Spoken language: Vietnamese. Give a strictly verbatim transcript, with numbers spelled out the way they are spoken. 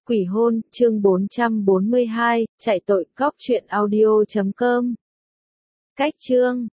Quỷ hôn, chương bốn trăm bốn mươi hai, chạy tội, cóc truyện audio chấm com. Cách chương